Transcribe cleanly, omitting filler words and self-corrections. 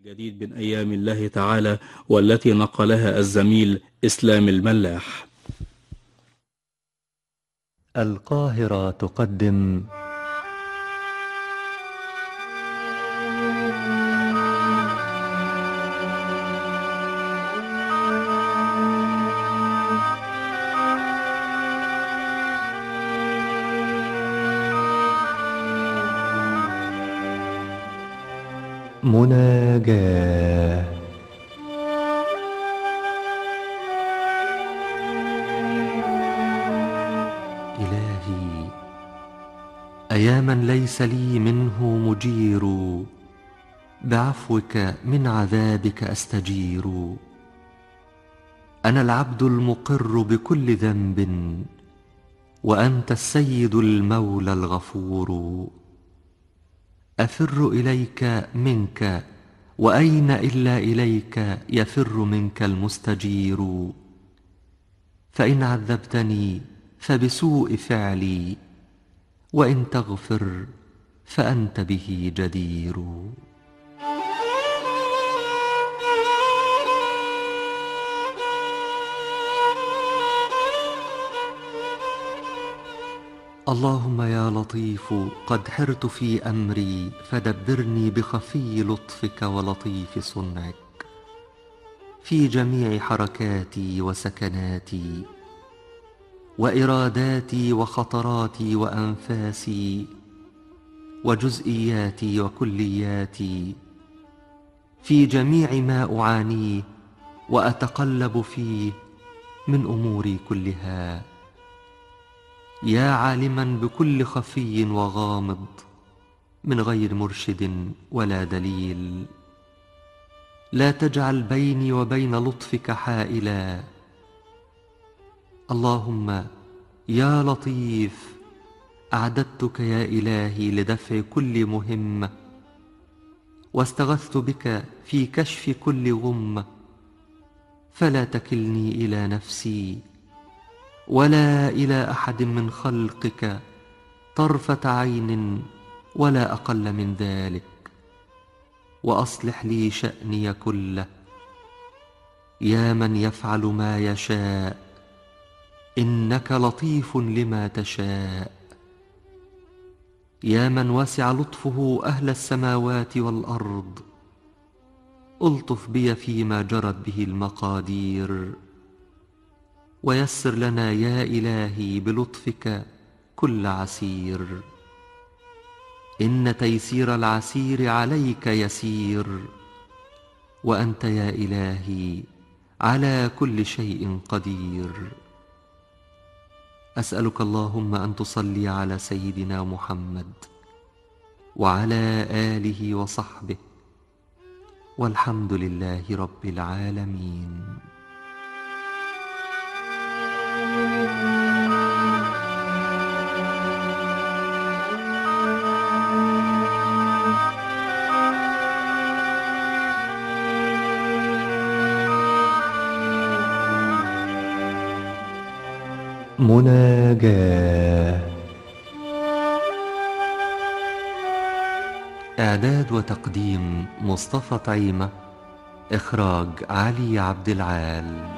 جديد من أيام الله تعالى، والتي نقلها الزميل إسلام الملاح. القاهرة تقدم مناجاة. إلهي، أيا من ليس لي منه مجير، بعفوك من عذابك أستجير. أنا العبد المقر بكل ذنب، وأنت السيد المولى الغفور. أفر إليك منك، وأين إلا إليك يفر منك المستجير. فإن عذبتني فبسوء فعلي، وإن تغفر فأنت به جدير. اللهم يا لطيف، قد حرت في أمري، فدبرني بخفي لطفك ولطيف صنعك في جميع حركاتي وسكناتي وإراداتي وخطراتي وأنفاسي وجزئياتي وكلياتي، في جميع ما أعانيه وأتقلب فيه من أموري كلها. يا عالما بكل خفي وغامض من غير مرشد ولا دليل، لا تجعل بيني وبين لطفك حائلا. اللهم يا لطيف، أعددتك يا إلهي لدفع كل مهمة، واستغثت بك في كشف كل غمة، فلا تكلني إلى نفسي ولا إلى أحد من خلقك طرفة عين ولا أقل من ذلك، وأصلح لي شأني كله. يا من يفعل ما يشاء، إنك لطيف لما تشاء. يا من وسع لطفه أهل السماوات والأرض، ألطف بي فيما جرت به المقادير، ويسر لنا يا إلهي بلطفك كل عسير. إن تيسير العسير عليك يسير، وأنت يا إلهي على كل شيء قدير. أسألك اللهم أن تصلي على سيدنا محمد وعلى آله وصحبه، والحمد لله رب العالمين. مناجاة. إعداد وتقديم مصطفى طعيمة. إخراج علي عبد العال.